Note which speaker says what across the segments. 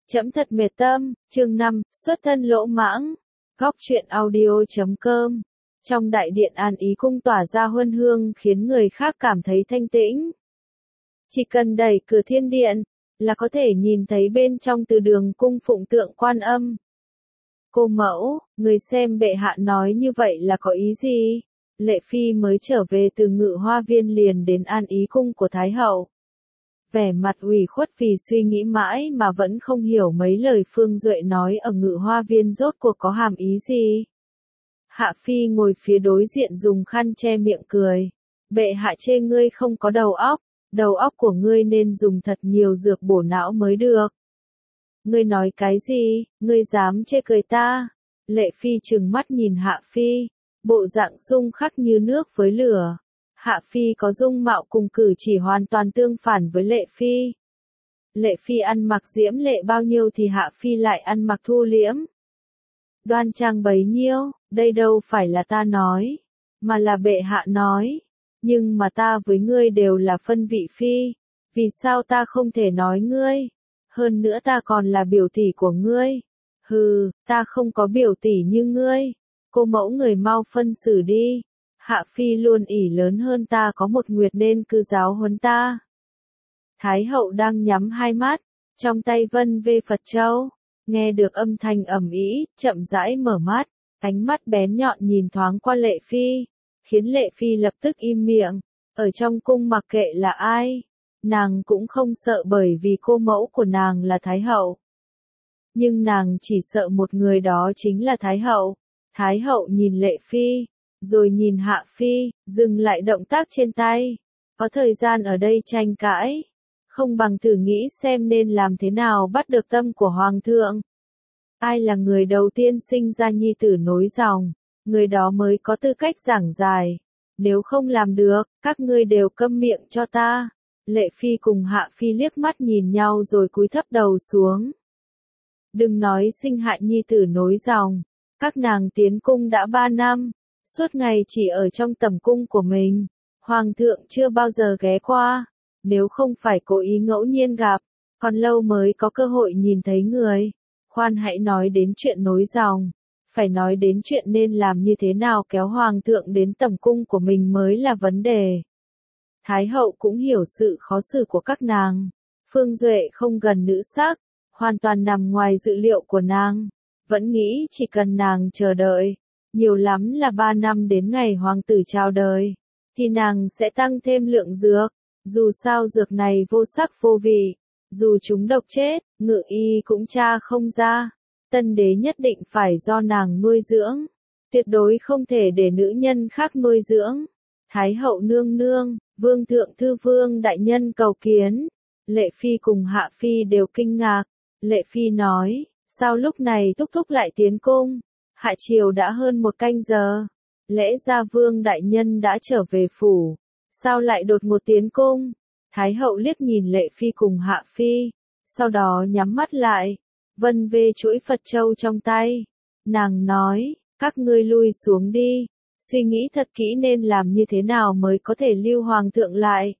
Speaker 1: Trẫm thật mệt tâm, chương 5, xuất thân lỗ mãng. Góc truyện audio.com. Trong đại điện An Ý cung tỏa ra huân hương khiến người khác cảm thấy thanh tĩnh. Chỉ cần đẩy cửa thiên điện, là có thể nhìn thấy bên trong từ đường cung phụng tượng Quan Âm. Cô mẫu, người xem bệ hạ nói như vậy là có ý gì? Lệ Phi mới trở về từ Ngự Hoa Viên liền đến An Ý cung của Thái hậu. Vẻ mặt ủy khuất vì suy nghĩ mãi mà vẫn không hiểu mấy lời Phương Duệ nói ở Ngự Hoa Viên rốt cuộc có hàm ý gì. Hạ Phi ngồi phía đối diện dùng khăn che miệng cười. Bệ hạ chê ngươi không có đầu óc của ngươi nên dùng thật nhiều dược bổ não mới được. Ngươi nói cái gì, ngươi dám chê cười ta? Lệ Phi trừng mắt nhìn Hạ Phi, bộ dạng xung khắc như nước với lửa. Hạ Phi có dung mạo cùng cử chỉ hoàn toàn tương phản với Lệ Phi. Lệ Phi ăn mặc diễm lệ bao nhiêu thì Hạ Phi lại ăn mặc thu liễm. Đoan trang bấy nhiêu, đây đâu phải là ta nói, mà là bệ hạ nói. Nhưng mà ta với ngươi đều là phân vị phi, vì sao ta không thể nói ngươi? Hơn nữa ta còn là biểu tỷ của ngươi. Hừ, ta không có biểu tỷ như ngươi. Cô mẫu người mau phân xử đi. Hạ Phi luôn ỷ lớn hơn ta có một nguyệt nên cứ giáo huấn ta. Thái hậu đang nhắm hai mắt, trong tay vân vê Phật châu. Nghe được âm thanh ầm ĩ, chậm rãi mở mắt, ánh mắt bén nhọn nhìn thoáng qua Lệ Phi, khiến Lệ Phi lập tức im miệng. Ở trong cung mặc kệ là ai, nàng cũng không sợ bởi vì cô mẫu của nàng là Thái hậu. Nhưng nàng chỉ sợ một người đó chính là Thái hậu. Thái hậu nhìn Lệ Phi, rồi nhìn Hạ Phi, dừng lại động tác trên tay. Có thời gian ở đây tranh cãi, không bằng thử nghĩ xem nên làm thế nào bắt được tâm của Hoàng thượng. Ai là người đầu tiên sinh ra nhi tử nối dòng, người đó mới có tư cách giảng giải. Nếu không làm được, các ngươi đều câm miệng cho ta. Lệ Phi cùng Hạ Phi liếc mắt nhìn nhau rồi cúi thấp đầu xuống. Đừng nói sinh hại nhi tử nối dòng, các nàng tiến cung đã 3 năm. Suốt ngày chỉ ở trong tẩm cung của mình, Hoàng thượng chưa bao giờ ghé qua, nếu không phải cố ý ngẫu nhiên gặp, còn lâu mới có cơ hội nhìn thấy người. Khoan hãy nói đến chuyện nối dòng, phải nói đến chuyện nên làm như thế nào kéo Hoàng thượng đến tẩm cung của mình mới là vấn đề. Thái hậu cũng hiểu sự khó xử của các nàng, Phương Duệ không gần nữ sắc, hoàn toàn nằm ngoài dự liệu của nàng, vẫn nghĩ chỉ cần nàng chờ đợi. Nhiều lắm là 3 năm đến ngày hoàng tử chào đời, thì nàng sẽ tăng thêm lượng dược. Dù sao dược này vô sắc vô vị, dù chúng độc chết, ngự y cũng tra không ra. Tân đế nhất định phải do nàng nuôi dưỡng, tuyệt đối không thể để nữ nhân khác nuôi dưỡng. Thái hậu nương nương, vương thượng thư vương đại nhân cầu kiến. Lệ Phi cùng Hạ Phi đều kinh ngạc. Lệ Phi nói, sao lúc này thúc thúc lại tiến cung? Hạ triều đã hơn 1 canh giờ, lẽ ra vương đại nhân đã trở về phủ, sao lại đột ngột tiến cung? Thái hậu liếc nhìn Lệ Phi cùng Hạ Phi, sau đó nhắm mắt lại, vân vê chuỗi Phật châu trong tay. Nàng nói, các ngươi lui xuống đi, suy nghĩ thật kỹ nên làm như thế nào mới có thể lưu Hoàng thượng lại.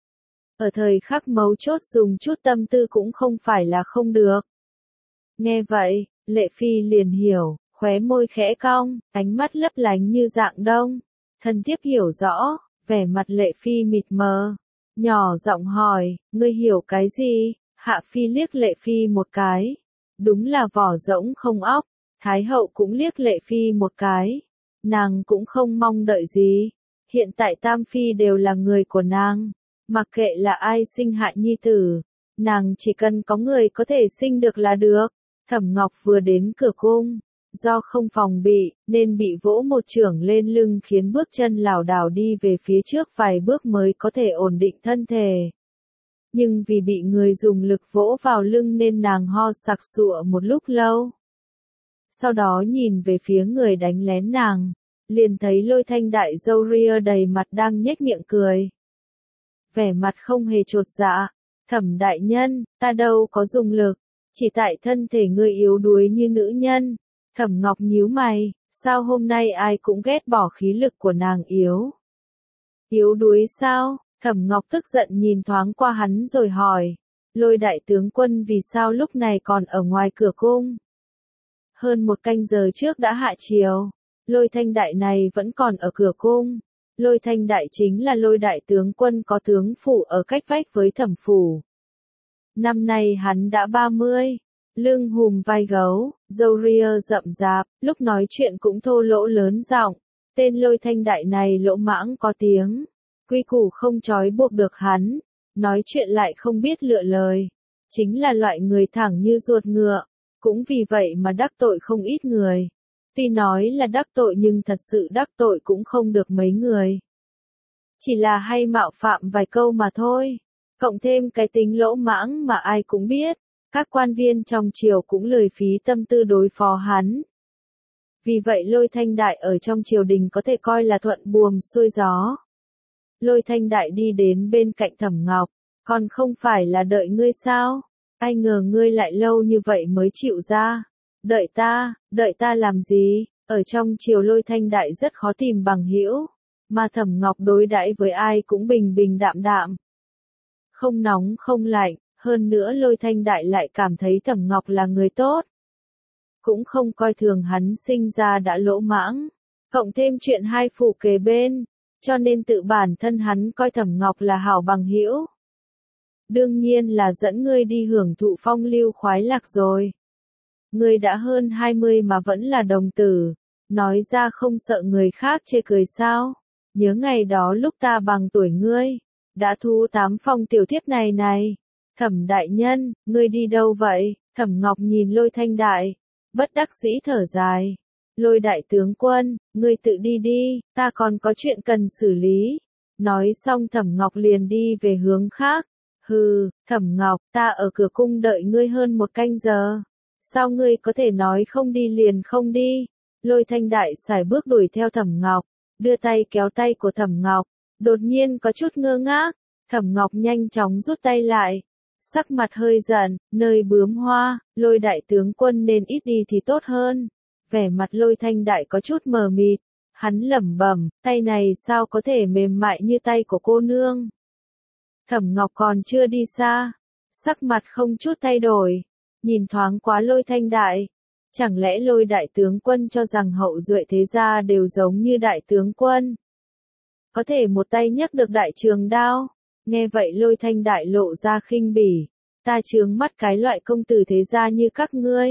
Speaker 1: Ở thời khắc mấu chốt dùng chút tâm tư cũng không phải là không được. Nghe vậy, Lệ Phi liền hiểu. Khóe môi khẽ cong, ánh mắt lấp lánh như dạng đông. Thần thiếp hiểu rõ, vẻ mặt Lệ Phi mịt mờ. Nhỏ giọng hỏi, ngươi hiểu cái gì? Hạ Phi liếc Lệ Phi một cái. Đúng là vỏ rỗng không óc. Thái hậu cũng liếc Lệ Phi một cái. Nàng cũng không mong đợi gì. Hiện tại Tam Phi đều là người của nàng. Mặc kệ là ai sinh hạ nhi tử, nàng chỉ cần có người có thể sinh được là được. Thẩm Ngọc vừa đến cửa cung. Do không phòng bị, nên bị vỗ một chưởng lên lưng khiến bước chân lảo đảo đi về phía trước vài bước mới có thể ổn định thân thể. Nhưng vì bị người dùng lực vỗ vào lưng nên nàng ho sặc sụa một lúc lâu. Sau đó nhìn về phía người đánh lén nàng, liền thấy Lôi Thanh đại râu ria đầy mặt đang nhếch miệng cười. Vẻ mặt không hề chột dạ, Thẩm đại nhân, ta đâu có dùng lực, chỉ tại thân thể ngươi yếu đuối như nữ nhân. Thẩm Ngọc nhíu mày, sao hôm nay ai cũng ghét bỏ khí lực của nàng yếu? Yếu đuối sao? Thẩm Ngọc tức giận nhìn thoáng qua hắn rồi hỏi. Lôi đại tướng quân vì sao lúc này còn ở ngoài cửa cung? Hơn một canh giờ trước đã hạ chiều, Lôi Thanh Đại này vẫn còn ở cửa cung. Lôi Thanh Đại chính là Lôi đại tướng quân có tướng phủ ở cách vách với Thẩm phủ. Năm nay hắn đã 30, lưng hùm vai gấu, râu ria rậm rạp, lúc nói chuyện cũng thô lỗ lớn giọng. Tên Lôi Thanh Đại này lỗ mãng có tiếng, quy củ không trói buộc được hắn, nói chuyện lại không biết lựa lời, chính là loại người thẳng như ruột ngựa, cũng vì vậy mà đắc tội không ít người. Tuy nói là đắc tội nhưng thật sự đắc tội cũng không được mấy người. Chỉ là hay mạo phạm vài câu mà thôi, cộng thêm cái tính lỗ mãng mà ai cũng biết, các quan viên trong triều cũng lười phí tâm tư đối phó hắn. Vì vậy Lôi Thanh Đại ở trong triều đình có thể coi là thuận buồm xuôi gió. Lôi Thanh Đại đi đến bên cạnh Thẩm Ngọc, còn không phải là đợi ngươi sao? Ai ngờ ngươi lại lâu như vậy mới chịu ra. Đợi ta làm gì? Ở trong triều Lôi Thanh Đại rất khó tìm bằng hữu, mà Thẩm Ngọc đối đãi với ai cũng bình bình đạm đạm. Không nóng không lạnh, hơn nữa Lôi Thanh Đại lại cảm thấy Thẩm Ngọc là người tốt. Cũng không coi thường hắn sinh ra đã lỗ mãng, cộng thêm chuyện hai phủ kề bên, cho nên tự bản thân hắn coi Thẩm Ngọc là hảo bằng hữu. Đương nhiên là dẫn ngươi đi hưởng thụ phong lưu khoái lạc rồi. Ngươi đã hơn 20 mà vẫn là đồng tử, nói ra không sợ người khác chê cười sao? Nhớ ngày đó lúc ta bằng tuổi ngươi, đã thu 8 phong tiểu thiếp này. Thẩm đại nhân, ngươi đi đâu vậy? Thẩm Ngọc nhìn Lôi Thanh Đại, bất đắc dĩ thở dài. Lôi đại tướng quân, ngươi tự đi đi, ta còn có chuyện cần xử lý. Nói xong Thẩm Ngọc liền đi về hướng khác. Hừ, Thẩm Ngọc, ta ở cửa cung đợi ngươi hơn một canh giờ. Sao ngươi có thể nói không đi liền không đi? Lôi Thanh Đại sải bước đuổi theo Thẩm Ngọc, đưa tay kéo tay của Thẩm Ngọc, đột nhiên có chút ngơ ngác. Thẩm Ngọc nhanh chóng rút tay lại, sắc mặt hơi giận, nơi bướm hoa, Lôi đại tướng quân nên ít đi thì tốt hơn. Vẻ mặt Lôi Thanh Đại có chút mờ mịt, hắn lẩm bẩm, tay này sao có thể mềm mại như tay của cô nương. Thẩm Ngọc còn chưa đi xa, sắc mặt không chút thay đổi, nhìn thoáng qua Lôi Thanh Đại. Chẳng lẽ Lôi đại tướng quân cho rằng hậu duệ thế gia đều giống như đại tướng quân? Có thể một tay nhấc được đại trường đao? Nghe vậy Lôi Thanh Đại lộ ra khinh bỉ, ta chướng mắt cái loại công tử thế gia như các ngươi.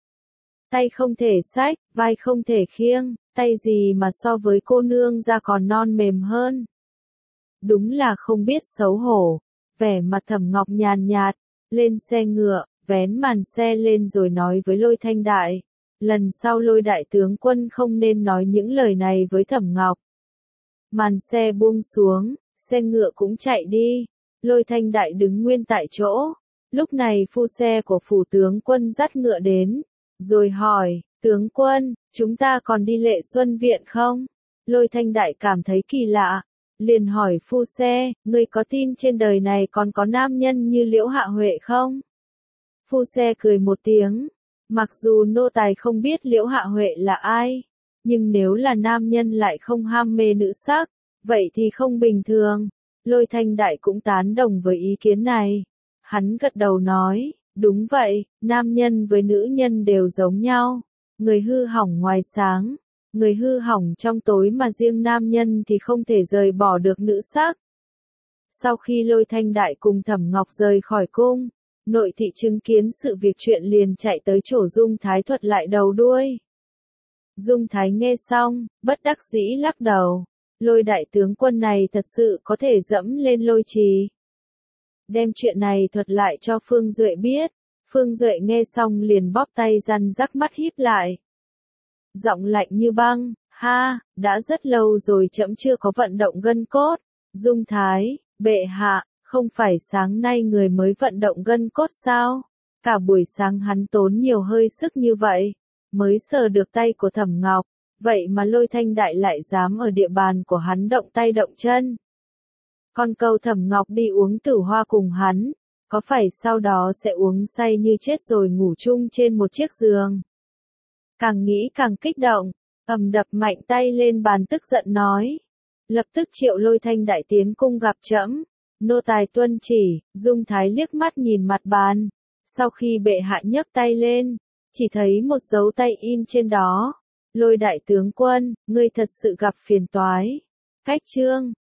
Speaker 1: Tay không thể xách, vai không thể khiêng, tay gì mà so với cô nương ra còn non mềm hơn. Đúng là không biết xấu hổ. Vẻ mặt Thẩm Ngọc nhàn nhạt, lên xe ngựa, vén màn xe lên rồi nói với Lôi Thanh Đại. Lần sau Lôi đại tướng quân không nên nói những lời này với Thẩm Ngọc. Màn xe buông xuống, xe ngựa cũng chạy đi. Lôi Thanh Đại đứng nguyên tại chỗ. Lúc này phu xe của phủ tướng quân dắt ngựa đến, rồi hỏi, tướng quân, chúng ta còn đi Lệ Xuân Viện không? Lôi Thanh Đại cảm thấy kỳ lạ, liền hỏi phu xe, ngươi có tin trên đời này còn có nam nhân như Liễu Hạ Huệ không? Phu xe cười một tiếng, mặc dù nô tài không biết Liễu Hạ Huệ là ai, nhưng nếu là nam nhân lại không ham mê nữ sắc, vậy thì không bình thường. Lôi Thanh Đại cũng tán đồng với ý kiến này. Hắn gật đầu nói, đúng vậy, nam nhân với nữ nhân đều giống nhau. Người hư hỏng ngoài sáng, người hư hỏng trong tối mà riêng nam nhân thì không thể rời bỏ được nữ sắc. Sau khi Lôi Thanh Đại cùng Thẩm Ngọc rời khỏi cung, nội thị chứng kiến sự việc chuyện liền chạy tới chỗ Dung Thái thuật lại đầu đuôi. Dung Thái nghe xong, bất đắc dĩ lắc đầu. Lôi đại tướng quân này thật sự có thể dẫm lên Lôi Trì. Đem chuyện này thuật lại cho Phương Duệ biết. Phương Duệ nghe xong liền bóp tay răn rắc mắt híp lại. Giọng lạnh như băng, ha, đã rất lâu rồi trẫm chưa có vận động gân cốt. Dung Thái, bệ hạ, không phải sáng nay người mới vận động gân cốt sao? Cả buổi sáng hắn tốn nhiều hơi sức như vậy, mới sờ được tay của Thẩm Ngọc, vậy mà Lôi Thanh Đại lại dám ở địa bàn của hắn động tay động chân. Còn câu Thẩm Ngọc đi uống tử hoa cùng hắn, có phải sau đó sẽ uống say như chết rồi ngủ chung trên một chiếc giường? Càng nghĩ càng kích động, đập mạnh tay lên bàn tức giận nói. Lập tức triệu Lôi Thanh Đại tiến cung gặp trẫm. Nô tài tuân chỉ, Dung Thái liếc mắt nhìn mặt bàn. Sau khi bệ hạ nhấc tay lên, chỉ thấy một dấu tay in trên đó. Lôi đại tướng quân, ngươi thật sự gặp phiền toái. Cách chương